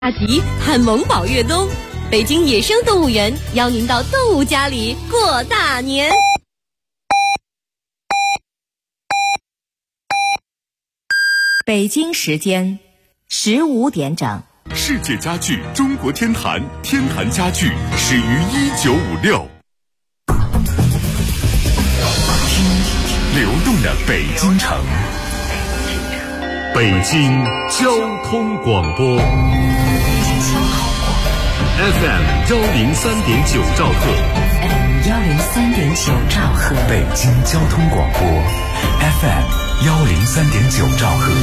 大吉汉萌宝悦东，北京野生动物园邀您到动物家里过大年。 北京时间15点整。 世界家具中国天坛，天坛家具始于1956。流动的北京城，北京交通广播 FM 103.9兆赫 103.9兆赫， 北京交通广播 FM 103.9兆赫。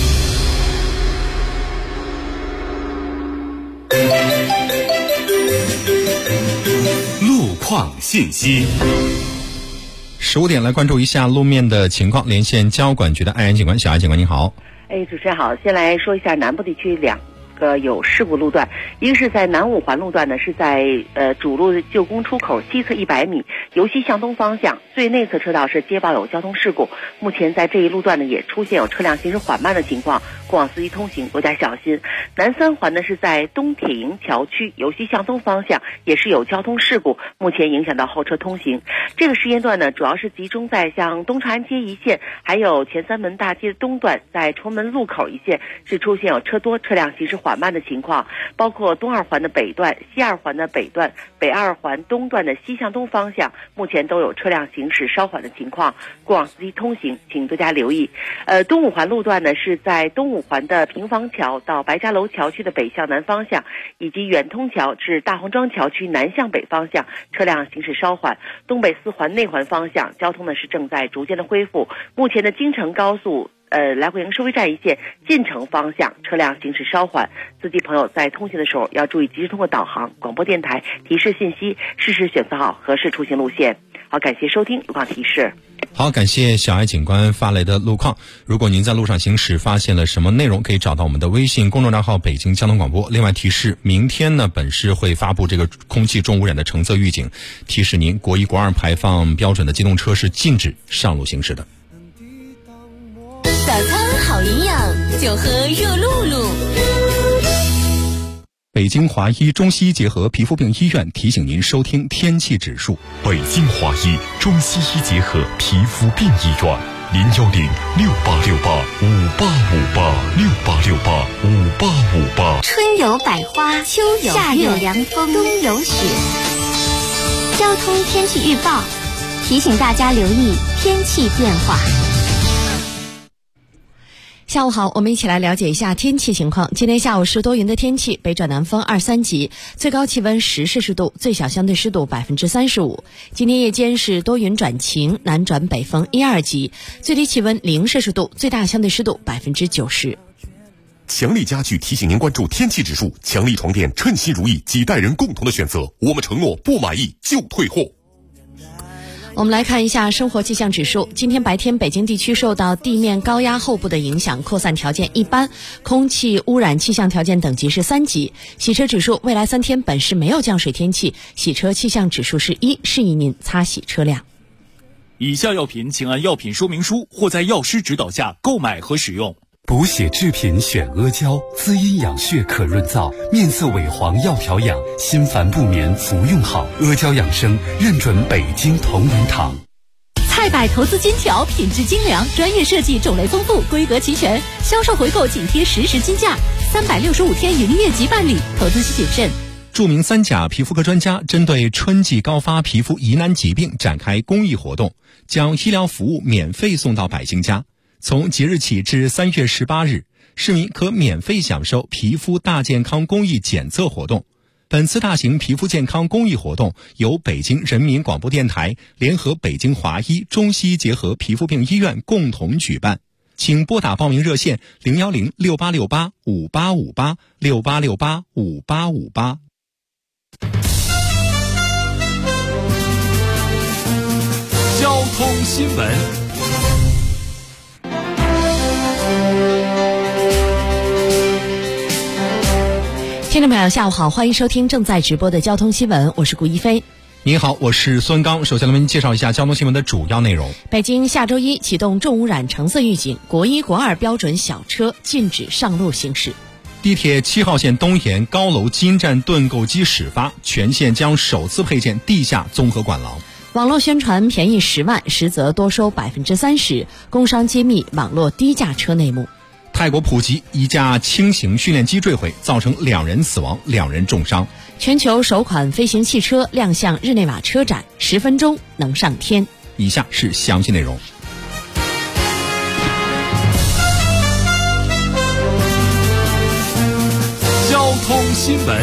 路况信息。 15点来关注一下路面的情况，连线交管局的艾安警官。小艾警官您好。 主持人好，先来说一下南部地区两个有事故路段，一个是在南五环路段呢，是在主路旧宫出口西侧100米，由西向东方向最内侧车道是接报有交通事故，目前在这一路段呢也出现有车辆行驶缓慢的情况，过往司机通行多加小心。南三环呢是在东铁营桥区，由西向东方向也是有交通事故，目前影响到后车通行。这个时间段呢主要是集中在像东长安街一线，还有前三门大街东段，在崇文路口一线是出现有车多车辆行驶缓慢的情况，包括东二环的北段、西二环的北段、北二环东段的西向东方向，目前都有车辆行驶稍缓的情况，过往司机通行请多加留意。东五环路段呢是在东五环的平房桥到白家楼桥区的北向南方向，以及远通桥至大黄庄桥区南向北方向，车辆行驶稍缓。东北四环内环方向交通呢是正在逐渐的恢复，目前的京承高速来回营收费站一线进城方向车辆行驶稍缓，司机朋友在通行的时候要注意及时通过导航、广播电台提示信息，适时选择好合适出行路线。好，感谢收听路况提示。 好，感谢小艾警官发来的路况。如果您在路上行驶发现了什么内容，可以找到我们的微信公众账号北京交通广播。另外提示，明天呢本市会发布这个空气重污染的橙色预警，提示您国1、国2排放标准的机动车是禁止上路行驶的。 早餐好营养，就喝热露露。 北京华医中西医结合皮肤病医院提醒您收听天气指数。 北京华医中西医结合皮肤病医院，0106868586858 春有百花，秋有夏有凉风，冬有雪。交通天气预报提醒大家留意天气变化。 下午好，我们一起来了解一下天气情况。今天下午是多云的天气，北转南风2、3级，最高气温10摄氏度，最小相对湿度35%。今天夜间是多云转晴，南转北风1、2级，最低气温0摄氏度，最大相对湿度90%。 强力家具提醒您关注天气指数，强力床垫称心如意，几代人共同的选择，我们承诺不满意就退货。 我们来看一下生活气象指数。今天白天北京地区受到地面高压后部的影响，扩散条件一般，空气污染气象条件等级是3级。洗车指数未来3天本市没有降水天气，洗车气象指数是1，适宜您擦洗车辆。 以下药品请按药品说明书或在药师指导下购买和使用。 补血制品选阿胶，滋阴养血可润燥，面色萎黄要调养，心烦不眠服用好。阿胶养生认准北京同仁堂。 菜百投资金条，品质精良，专业设计，种类丰富，规格齐全，销售回购紧贴实时金价，365天营业即办理，投资需谨慎。 著名3甲皮肤科专家针对春季高发皮肤疑难疾病展开公益活动，将医疗服务免费送到百姓家。从即日起至3月18日，市民可免费享受皮肤大健康公益检测活动。本次大型皮肤健康公益活动由北京人民广播电台联合北京华医中西医结合皮肤病医院共同举办，请拨打报名热线01068685858 68685858。 交通新闻。 听众朋友下午好，欢迎收听正在直播的交通新闻，我是顾一飞。 你好，我是孙刚。首先来为您介绍一下交通新闻的主要内容。 北京下周一启动重污染橙色预警，国1、国2标准小车禁止上路行驶。 地铁7号线东延高楼金站盾构机始发，全线将首次配建地下综合管廊。 网络宣传便宜10万，实则多收30%，工商揭秘网络低价车内幕。 泰国普吉一架轻型训练机坠毁，造成2人死亡，2人重伤。 全球首款飞行汽车亮相日内瓦车展，10分钟能上天。 以下是详细内容。 交通新闻。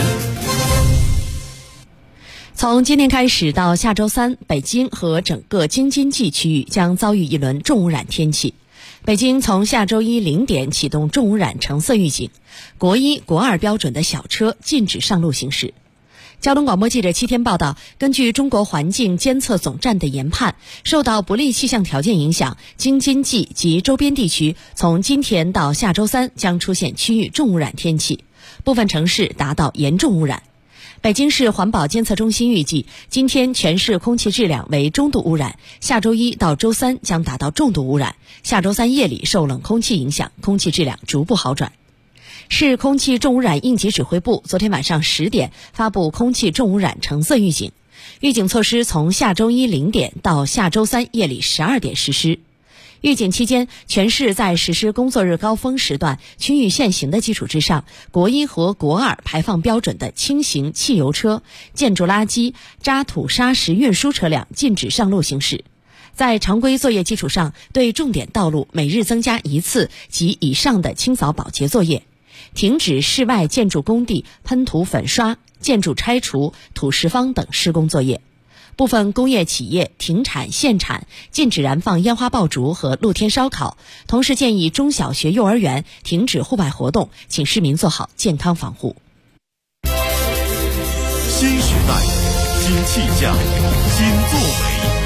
从今天开始到下周3，北京和整个京津冀区域将遭遇一轮重污染天气。北京从下周1 0点启动重污染橙色预警，国1、国2标准的小车禁止上路行驶。交通广播记者7天报道，根据中国环境监测总站的研判，受到不利气象条件影响，京津冀及周边地区从今天到下周3将出现区域重污染天气，部分城市达到严重污染。北京市环保监测中心预计，今天全市空气质量为中度污染，下周1到周3将达到重度污染，下周3夜里受冷空气影响，空气质量逐步好转。市空气重污染应急指挥部昨天晚上10点发布空气重污染橙色预警，预警措施从下周1 0点到下周3夜里12点实施。预警期间，全市在实施工作日高峰时段区域限行的基础之上，国1和国2排放标准的轻型汽油车、建筑垃圾、渣土砂石运输车辆禁止上路行驶。在常规作业基础上，对重点道路每日增加1次及以上的清扫保洁作业，停止室外建筑工地喷涂粉刷、建筑拆除、土石方等施工作业。部分工业企业停产限产，禁止燃放烟花爆竹和露天烧烤，同时建议中小学、幼儿园停止户外活动，请市民做好健康防护。 新时代，新气象，新作为。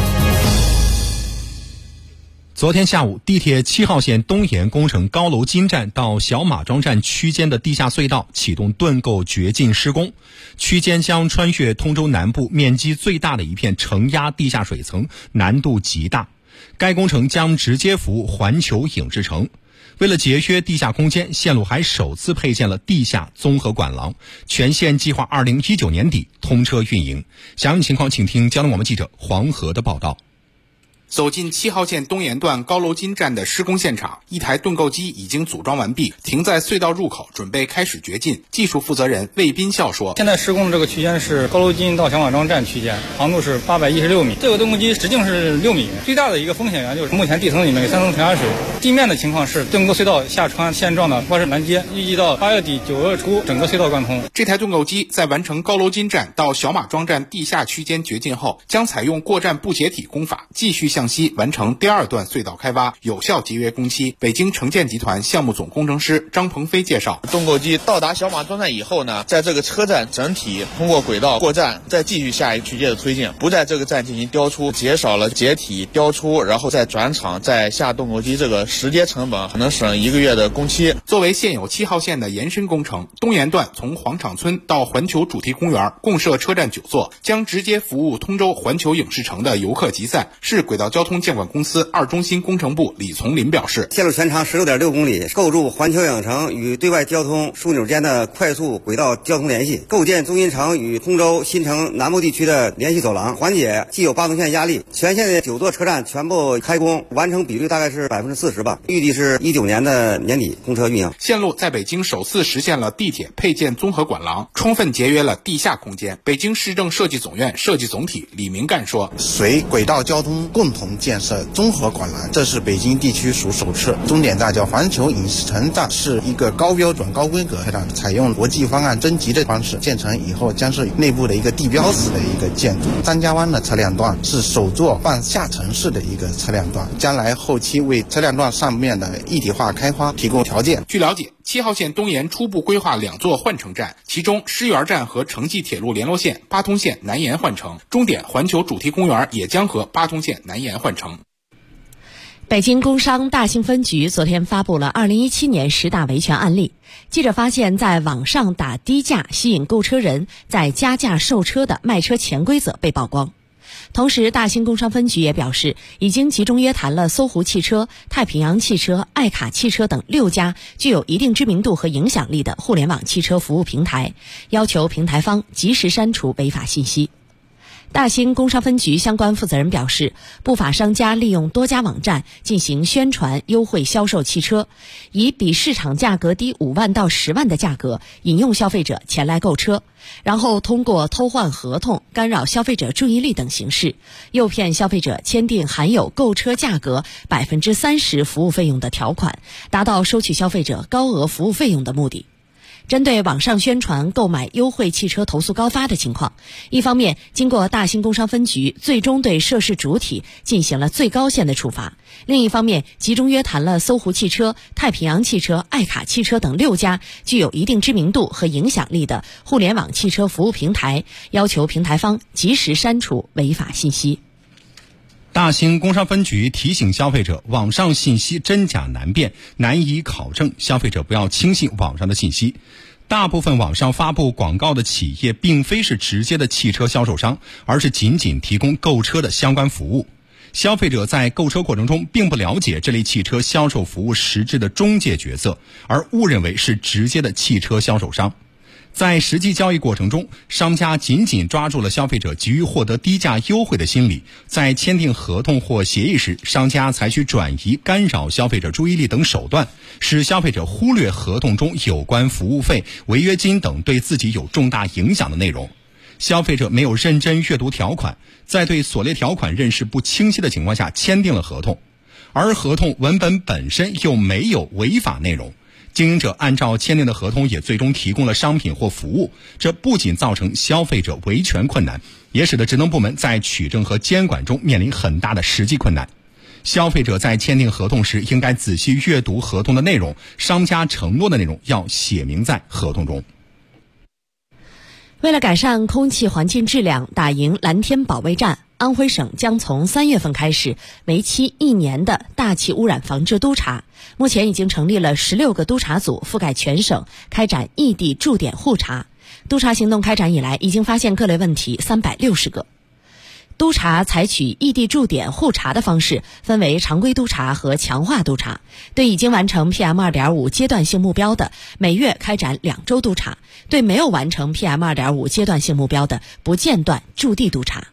昨天下午，地铁7号线东延工程高楼金站到小马庄站区间的地下隧道启动盾构掘进施工，区间将穿越通州南部面积最大的一片承压地下水层，难度极大。该工程将直接服务环球影视城。为了节约地下空间，线路还首次配建了地下综合管廊，全线计划2019年底通车运营。详细情况请听交通广播记者黄河的报道。 走进7号线东延段高楼金站的施工现场，一台盾构机已经组装完毕，停在隧道入口，准备开始掘进。技术负责人魏斌笑说：“ 现在施工的这个区间是高楼金到小马庄站区间，长度是816米。这个盾构机直径是6米，最大的一个风险源就是目前地层里面有3层承压水。地面的情况是盾构隧道下穿现状的外设拦截，预计到8月底9月初整个隧道贯通。 这台盾构机在完成高楼金站到小马庄站地下区间掘进后，将采用过站不解体工法，继续向西完成第2段隧道开挖，有效节约工期。北京城建集团项目总工程师张鹏飞介绍， 盾构机到达小马庄站以后呢，在这个车站整体通过轨道过站，再继续下一区间的推进，不在这个站进行雕出，减少了解体雕出，然后再转场再下盾构机这个时间成本，可能省1个月的工期。 作为现有7号线的延伸工程，东延段从黄场村到环球主题公园共设车站9座，将直接服务通州环球影视城的游客集散。市轨道交通监管公司2中心工程部李从林表示， 线路全长16.6公里，构筑环球影城与对外交通枢纽间的快速轨道交通联系，构建中心城与通州新城南部地区的联系走廊，缓解既有8通线压力。全线的9座车站全部开工，完成比率大概是40%吧，预计是19年的年底通车运营。 线路在北京首次实现了地铁配建综合管廊，充分节约了地下空间。北京市政设计总院设计总体李明干说， 随轨道交通共同建设综合管廊，这是北京地区属首次。终点站叫环球影视城站，是一个高标准高规格车站，采用国际方案征集的方式建成以后，将是内部的一个地标式的一个建筑。张家湾的车辆段是首座半下沉式的一个车辆段，将来后期为车辆段上面的一体化开发提供条件。 据了解，7号线东延初步规划2座换乘站，其中狮园站和城际铁路联络线8通线南延换乘，终点环球主题公园也将和8通线南延换乘。 北京工商大兴分局昨天发布了2017年10大维权案例。记者发现，在网上打低价吸引购车人再加价售车的卖车潜规则被曝光。 同时，大兴工商分局也表示，已经集中约谈了搜狐汽车、太平洋汽车、爱卡汽车等6家具有一定知名度和影响力的互联网汽车服务平台，要求平台方及时删除违法信息。大兴工商分局相关负责人表示，不法商家利用多家网站进行宣传优惠销售汽车，以比市场价格低5万到10万的价格引诱消费者前来购车，然后通过偷换合同、干扰消费者注意力等形式，诱骗消费者签订含有购车价格30%服务费用的条款，达到收取消费者高额服务费用的目的。针对网上宣传购买优惠汽车投诉高发的情况，一方面经过大兴工商分局最终对涉事主体进行了最高限的处罚，另一方面集中约谈了搜狐汽车、太平洋汽车、爱卡汽车等6家具有一定知名度和影响力的互联网汽车服务平台，要求平台方及时删除违法信息。 大兴工商分局提醒消费者，网上信息真假难辨，难以考证，消费者不要轻信网上的信息。大部分网上发布广告的企业并非是直接的汽车销售商，而是仅仅提供购车的相关服务。消费者在购车过程中并不了解这类汽车销售服务实质的中介角色，而误认为是直接的汽车销售商。在实际交易过程中，商家紧紧抓住了消费者急于获得低价优惠的心理，在签订合同或协议时，商家采取转移、干扰消费者注意力等手段，使消费者忽略合同中有关服务费、违约金等对自己有重大影响的内容。消费者没有认真阅读条款，在对所列条款认识不清晰的情况下签订了合同，而合同文本本身又没有违法内容。经营者按照签订的合同也最终提供了商品或服务，这不仅造成消费者维权困难，也使得职能部门在取证和监管中面临很大的实际困难。消费者在签订合同时应该仔细阅读合同的内容，商家承诺的内容要写明在合同中。 为了改善空气环境质量，打赢蓝天保卫战，安徽省将从3月份开始为期1年的大气污染防治督查，目前已经成立了16个督查组，覆盖全省，开展异地驻点互查。督查行动开展以来，已经发现各类问题360个。督查采取异地驻点互查的方式，分为常规督查和强化督查。对已经完成 PM2.5 阶段性目标的，每月开展2周督查；对没有完成 PM2.5 阶段性目标的，不间断驻地督查。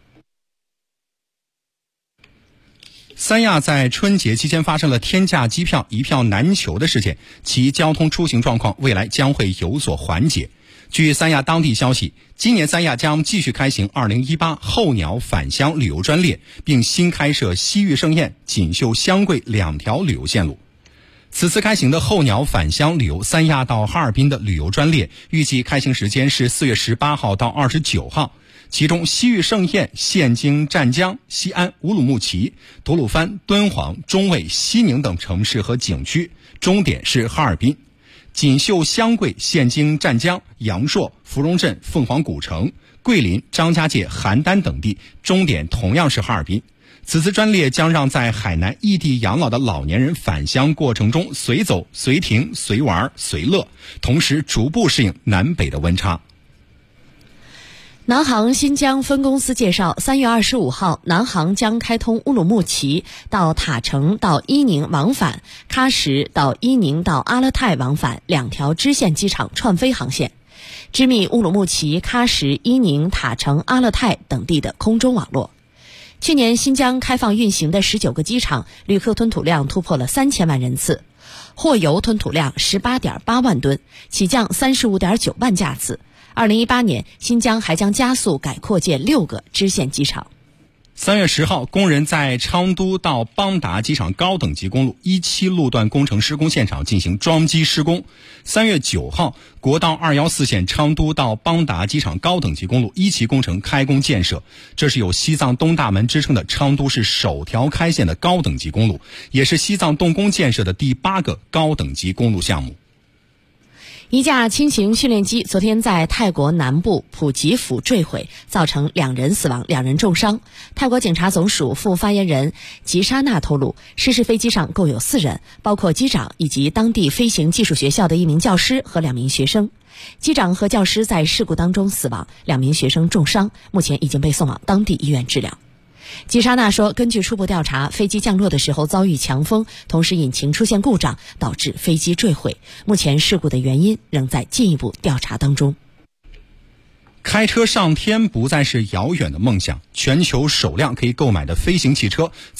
三亚在春节期间发生了天价机票一票难求的事件，其交通出行状况未来将会有所缓解。据三亚当地消息，今年三亚将继续开行2018候鸟返乡旅游专列，并新开设西域盛宴、锦绣香桂2条旅游线路。此次开行的候鸟返乡旅游三亚到哈尔滨的旅游专列，预计开行时间是4月18号到29号。其中西域盛宴现经湛江、西安、乌鲁木齐、吐鲁番、敦煌、中卫、西宁等城市和景区，终点是哈尔滨。锦绣香桂现经湛江、阳朔、芙蓉镇、凤凰古城、桂林、张家界、邯郸等地，终点同样是哈尔滨。此次专列将让在海南异地养老的老年人返乡过程中随走、随停、随玩、随乐，同时逐步适应南北的温差。 南航新疆分公司介绍，3月25号，南航将开通乌鲁木齐到塔城到伊宁往返、喀什到伊宁到阿勒泰往返2条支线机场串飞航线，织密乌鲁木齐、喀什、伊宁、塔城、阿勒泰等地的空中网络。去年新疆开放运行的19个机场，旅客吞吐量突破了3000万人次，货邮吞吐量18.8万吨，起降35.9万架次。2018年，新疆还将加速改扩建6个支线机场。 3月10号，工人在昌都到邦达机场高等级公路17路段工程施工现场进行桩基施工。3月9号，国道214线昌都到邦达机场高等级公路1期工程开工建设。这是有西藏东大门之称的昌都市首条开线的高等级公路，也是西藏动工建设的第8个高等级公路项目。 一架轻型训练机昨天在泰国南部普吉府坠毁，造成2人死亡、2人重伤。泰国警察总署副发言人吉沙纳透露，失事飞机上共有4人，包括机长以及当地飞行技术学校的1名教师和2名学生。机长和教师在事故当中死亡，2名学生重伤，目前已经被送往当地医院治疗。 吉沙纳说，根据初步调查，飞机降落的时候遭遇强风，同时引擎出现故障，导致飞机坠毁。目前事故的原因仍在进一步调查当中。 开车上天不再是遥远的梦想，全球首辆可以购买的飞行汽车